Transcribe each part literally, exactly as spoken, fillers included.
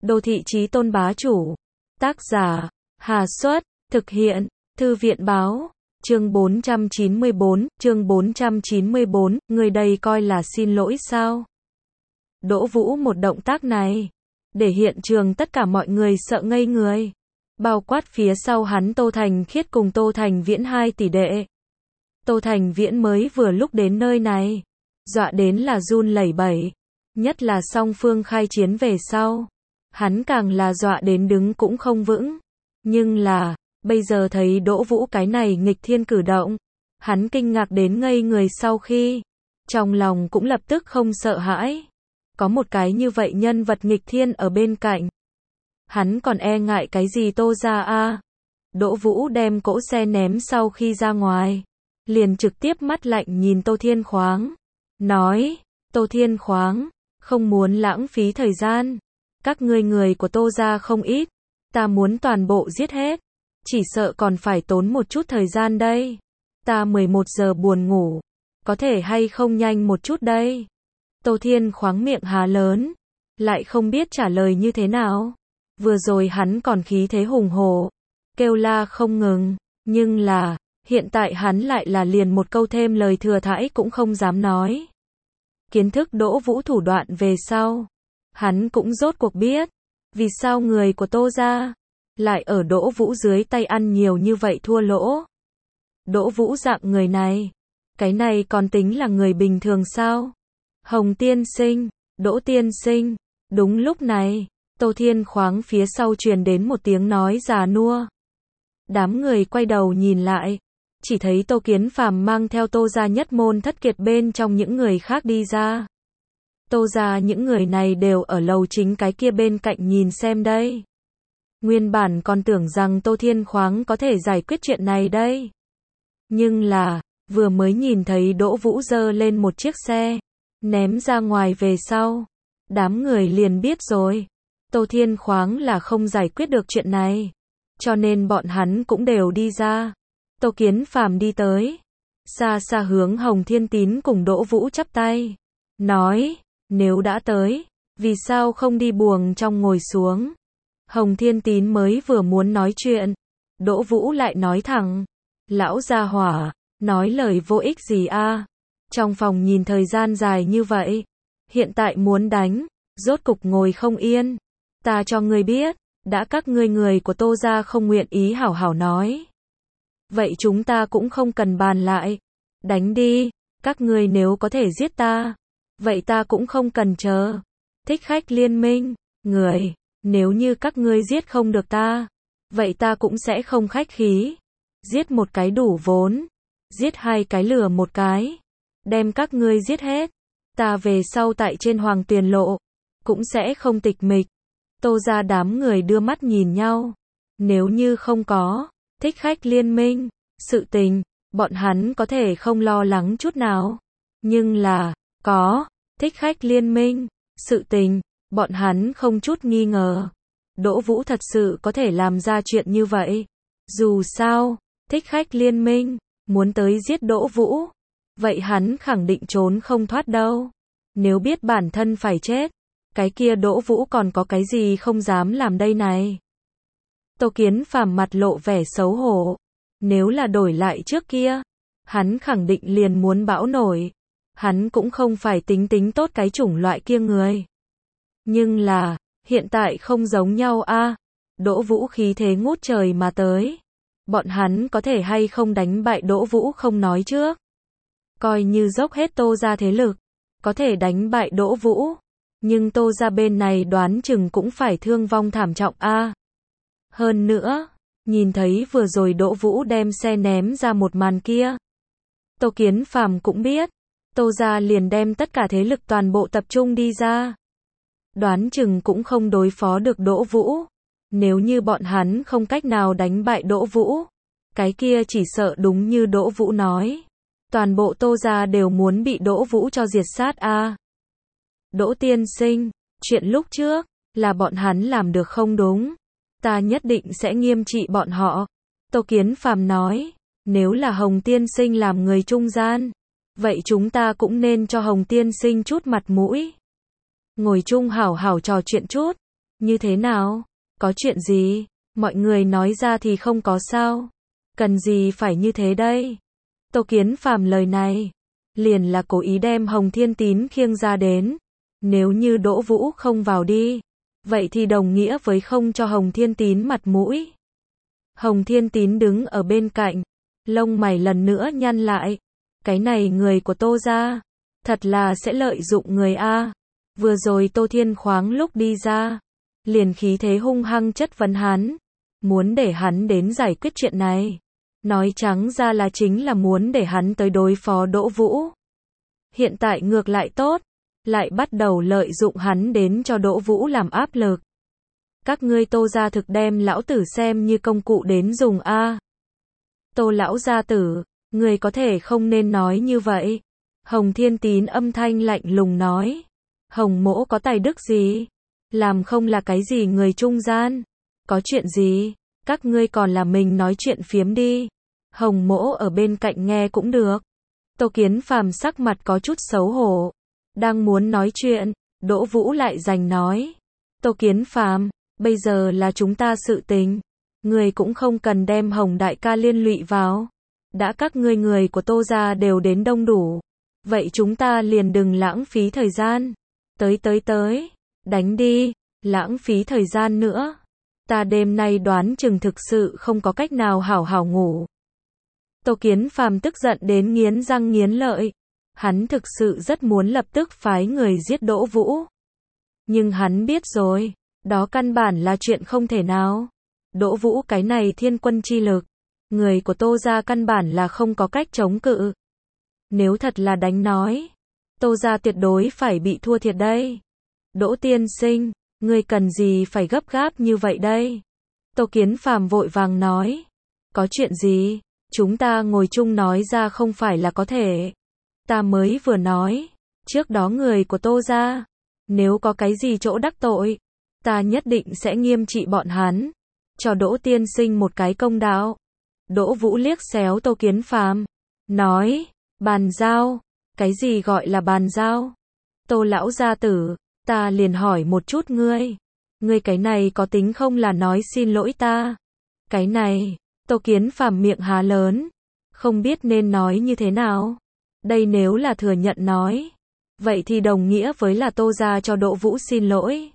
Đô thị chí tôn bá chủ. Tác giả, Hà Xuất, thực hiện, Thư viện báo. Chương bốn trăm chín mươi bốn, chương bốn trăm chín mươi bốn, người đây coi là xin lỗi sao? Đỗ Vũ một động tác này, để hiện trường tất cả mọi người sợ ngây người. Bao quát phía sau hắn Tô Thành Khiết cùng Tô Thành Viễn hai tỷ đệ. Tô Thành Viễn mới vừa lúc đến nơi này, dọa đến là run lẩy bẩy. Nhất là song phương khai chiến về sau, hắn càng là dọa đến đứng cũng không vững. Nhưng là, bây giờ thấy Đỗ Vũ cái này nghịch thiên cử động, hắn kinh ngạc đến ngây người sau khi, trong lòng cũng lập tức không sợ hãi. Có một cái như vậy nhân vật nghịch thiên ở bên cạnh, hắn còn e ngại cái gì Tô gia a? Đỗ Vũ đem cỗ xe ném sau khi ra ngoài, liền trực tiếp mắt lạnh nhìn Tô Thiên Khoáng, nói, Tô Thiên Khoáng, không muốn lãng phí thời gian, các ngươi người của Tô gia không ít, ta muốn toàn bộ giết hết, chỉ sợ còn phải tốn một chút thời gian đây, ta mười một giờ buồn ngủ, có thể hay không nhanh một chút đây. Tô Thiên Khoáng miệng há lớn, lại không biết trả lời như thế nào. Vừa rồi hắn còn khí thế hùng hổ, kêu la không ngừng, nhưng là, hiện tại hắn lại là liền một câu thêm lời thừa thãi cũng không dám nói. Kiến thức Đỗ Vũ thủ đoạn về sau, hắn cũng rốt cuộc biết, vì sao người của Tô gia lại ở Đỗ Vũ dưới tay ăn nhiều như vậy thua lỗ. Đỗ Vũ dạng người này, cái này còn tính là người bình thường sao? Hồng tiên sinh, Đỗ tiên sinh, đúng lúc này, Tô Thiên Khoáng phía sau truyền đến một tiếng nói già nua. Đám người quay đầu nhìn lại, chỉ thấy Tô Kiến Phàm mang theo Tô gia nhất môn thất kiệt bên trong những người khác đi ra. Tô gia những người này đều ở lầu chính cái kia bên cạnh nhìn xem đây. Nguyên bản còn tưởng rằng Tô Thiên Khoáng có thể giải quyết chuyện này đây. Nhưng là, vừa mới nhìn thấy Đỗ Vũ giơ lên một chiếc xe, ném ra ngoài về sau, đám người liền biết rồi. Tô Thiên Khoáng là không giải quyết được chuyện này, cho nên bọn hắn cũng đều đi ra. Tô Kiến Phàm đi tới, xa xa hướng Hồng Thiên Tín cùng Đỗ Vũ chắp tay, nói, nếu đã tới, vì sao không đi buồng trong ngồi xuống. Hồng Thiên Tín mới vừa muốn nói chuyện, Đỗ Vũ lại nói thẳng, lão gia hỏa, nói lời vô ích gì a? Trong phòng nhìn thời gian dài như vậy, hiện tại muốn đánh, rốt cục ngồi không yên. Ta cho ngươi biết, đã các ngươi người của Tô gia không nguyện ý hảo hảo nói, vậy chúng ta cũng không cần bàn lại, đánh đi, các ngươi nếu có thể giết ta, vậy ta cũng không cần chờ. Thích khách liên minh, người, nếu như các ngươi giết không được ta, vậy ta cũng sẽ không khách khí. Giết một cái đủ vốn, giết hai cái lừa một cái, đem các ngươi giết hết, ta về sau tại trên Hoàng Tuyền Lộ, cũng sẽ không tịch mịch. Tô gia đám người đưa mắt nhìn nhau, nếu như không có thích khách liên minh, sự tình, bọn hắn có thể không lo lắng chút nào. Nhưng là, có thích khách liên minh, sự tình, bọn hắn không chút nghi ngờ. Đỗ Vũ thật sự có thể làm ra chuyện như vậy. Dù sao, thích khách liên minh, muốn tới giết Đỗ Vũ, vậy hắn khẳng định trốn không thoát đâu. Nếu biết bản thân phải chết, cái kia Đỗ Vũ còn có cái gì không dám làm đây này. Tô Kiến Phàm mặt lộ vẻ xấu hổ. Nếu là đổi lại trước kia, hắn khẳng định liền muốn bão nổi. Hắn cũng không phải tính tính tốt cái chủng loại kia người. Nhưng là, hiện tại không giống nhau a. Đỗ Vũ khí thế ngút trời mà tới. Bọn hắn có thể hay không đánh bại Đỗ Vũ không nói trước. Coi như dốc hết Tô gia thế lực, có thể đánh bại Đỗ Vũ. Nhưng Tô gia bên này đoán chừng cũng phải thương vong thảm trọng a. Hơn nữa, nhìn thấy vừa rồi Đỗ Vũ đem xe ném ra một màn kia, Tô Kiến Phàm cũng biết, Tô gia liền đem tất cả thế lực toàn bộ tập trung đi ra. Đoán chừng cũng không đối phó được Đỗ Vũ. Nếu như bọn hắn không cách nào đánh bại Đỗ Vũ, cái kia chỉ sợ đúng như Đỗ Vũ nói, toàn bộ Tô gia đều muốn bị Đỗ Vũ cho diệt sát a. Đỗ tiên sinh, chuyện lúc trước, là bọn hắn làm được không đúng. Ta nhất định sẽ nghiêm trị bọn họ. Tô Kiến Phàm nói, nếu là Hồng tiên sinh làm người trung gian, vậy chúng ta cũng nên cho Hồng tiên sinh chút mặt mũi. Ngồi chung hảo hảo trò chuyện chút. Như thế nào? Có chuyện gì? Mọi người nói ra thì không có sao. Cần gì phải như thế đây? Tô Kiến Phàm lời này, liền là cố ý đem Hồng Thiên Tín khiêng ra đến. Nếu như Đỗ Vũ không vào đi, vậy thì đồng nghĩa với không cho Hồng Thiên Tín mặt mũi. Hồng Thiên Tín đứng ở bên cạnh, lông mày lần nữa nhăn lại. Cái này người của Tô gia, thật là sẽ lợi dụng người a. Vừa rồi Tô Thiên Khoáng lúc đi ra, liền khí thế hung hăng chất vấn hắn, muốn để hắn đến giải quyết chuyện này. Nói trắng ra là chính là muốn để hắn tới đối phó Đỗ Vũ. Hiện tại ngược lại tốt, lại bắt đầu lợi dụng hắn đến cho Đỗ Vũ làm áp lực. Các ngươi Tô gia thực đem lão tử xem như công cụ đến dùng a. Tô lão gia tử, người có thể không nên nói như vậy. Hồng Thiên Tín âm thanh lạnh lùng nói. Hồng mỗ có tài đức gì? Làm không là cái gì người trung gian? Có chuyện gì? Các ngươi còn là mình nói chuyện phiếm đi. Hồng mỗ ở bên cạnh nghe cũng được. Tô Kiến Phàm sắc mặt có chút xấu hổ. Đang muốn nói chuyện, Đỗ Vũ lại giành nói. Tô Kiến Phàm, bây giờ là chúng ta sự tình. Người cũng không cần đem Hồng đại ca liên lụy vào. Đã các ngươi người của Tô gia đều đến đông đủ. Vậy chúng ta liền đừng lãng phí thời gian. Tới tới tới, đánh đi, lãng phí thời gian nữa. Ta đêm nay đoán chừng thực sự không có cách nào hảo hảo ngủ. Tô Kiến Phàm tức giận đến nghiến răng nghiến lợi. Hắn thực sự rất muốn lập tức phái người giết Đỗ Vũ. Nhưng hắn biết rồi, đó căn bản là chuyện không thể nào. Đỗ Vũ cái này thiên quân chi lực, người của Tô gia căn bản là không có cách chống cự. Nếu thật là đánh nói, Tô gia tuyệt đối phải bị thua thiệt đây. Đỗ tiên sinh, ngươi cần gì phải gấp gáp như vậy đây? Tô Kiến Phàm vội vàng nói. Có chuyện gì? Chúng ta ngồi chung nói ra không phải là có thể. Ta mới vừa nói, trước đó người của Tô gia, nếu có cái gì chỗ đắc tội, ta nhất định sẽ nghiêm trị bọn hắn, cho Đỗ tiên sinh một cái công đạo. Đỗ Vũ liếc xéo Tô Kiến Phàm, nói, bàn giao, cái gì gọi là bàn giao? Tô lão gia tử, ta liền hỏi một chút ngươi, ngươi cái này có tính không là nói xin lỗi ta? Cái này, Tô Kiến Phàm miệng há lớn, không biết nên nói như thế nào. Đây nếu là thừa nhận nói, vậy thì đồng nghĩa với là Tô gia cho Đỗ Vũ xin lỗi.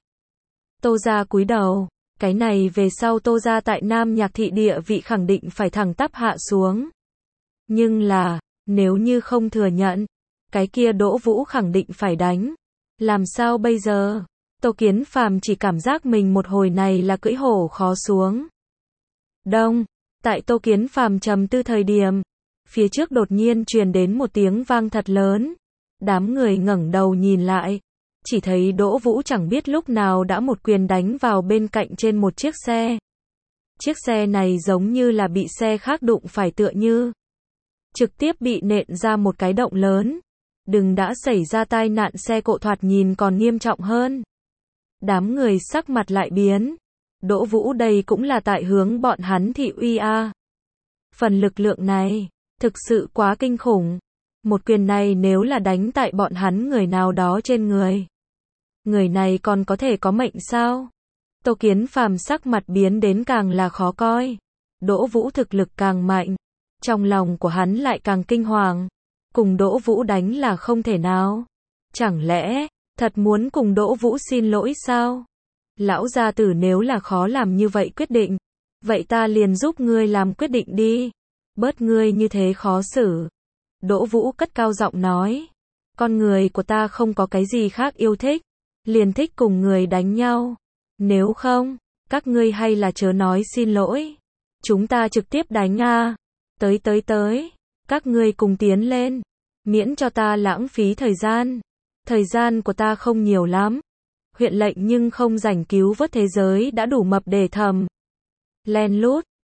Tô gia cúi đầu, cái này về sau Tô gia tại Nam Nhạc thị địa vị khẳng định phải thẳng tắp hạ xuống. Nhưng là, nếu như không thừa nhận, cái kia Đỗ Vũ khẳng định phải đánh. Làm sao bây giờ? Tô Kiến Phàm chỉ cảm giác mình một hồi này là cưỡi hổ khó xuống. Đông, tại Tô Kiến Phàm trầm tư thời điểm, phía trước đột nhiên truyền đến một tiếng vang thật lớn. Đám người ngẩng đầu nhìn lại, chỉ thấy Đỗ Vũ chẳng biết lúc nào đã một quyền đánh vào bên cạnh trên một chiếc xe. Chiếc xe này giống như là bị xe khác đụng phải tựa như. Trực tiếp bị nện ra một cái động lớn. Đừng đã xảy ra tai nạn xe cộ thoạt nhìn còn nghiêm trọng hơn. Đám người sắc mặt lại biến. Đỗ Vũ đây cũng là tại hướng bọn hắn thị uy a. Phần lực lượng này, thực sự quá kinh khủng. Một quyền này nếu là đánh tại bọn hắn người nào đó trên người. Người này còn có thể có mệnh sao? Tô Kiến Phàm sắc mặt biến đến càng là khó coi. Đỗ Vũ thực lực càng mạnh. Trong lòng của hắn lại càng kinh hoàng. Cùng Đỗ Vũ đánh là không thể nào. Chẳng lẽ, thật muốn cùng Đỗ Vũ xin lỗi sao? Lão gia tử nếu là khó làm như vậy quyết định, vậy ta liền giúp ngươi làm quyết định đi. Bớt ngươi như thế khó xử. Đỗ Vũ cất cao giọng nói. Con người của ta không có cái gì khác yêu thích. Liền thích cùng người đánh nhau. Nếu không, các ngươi hay là chớ nói xin lỗi. Chúng ta trực tiếp đánh a. Tới tới tới. Các ngươi cùng tiến lên. Miễn cho ta lãng phí thời gian. Thời gian của ta không nhiều lắm. Huyện lệnh nhưng không rảnh cứu vớt thế giới đã đủ mập để thầm. Len lút.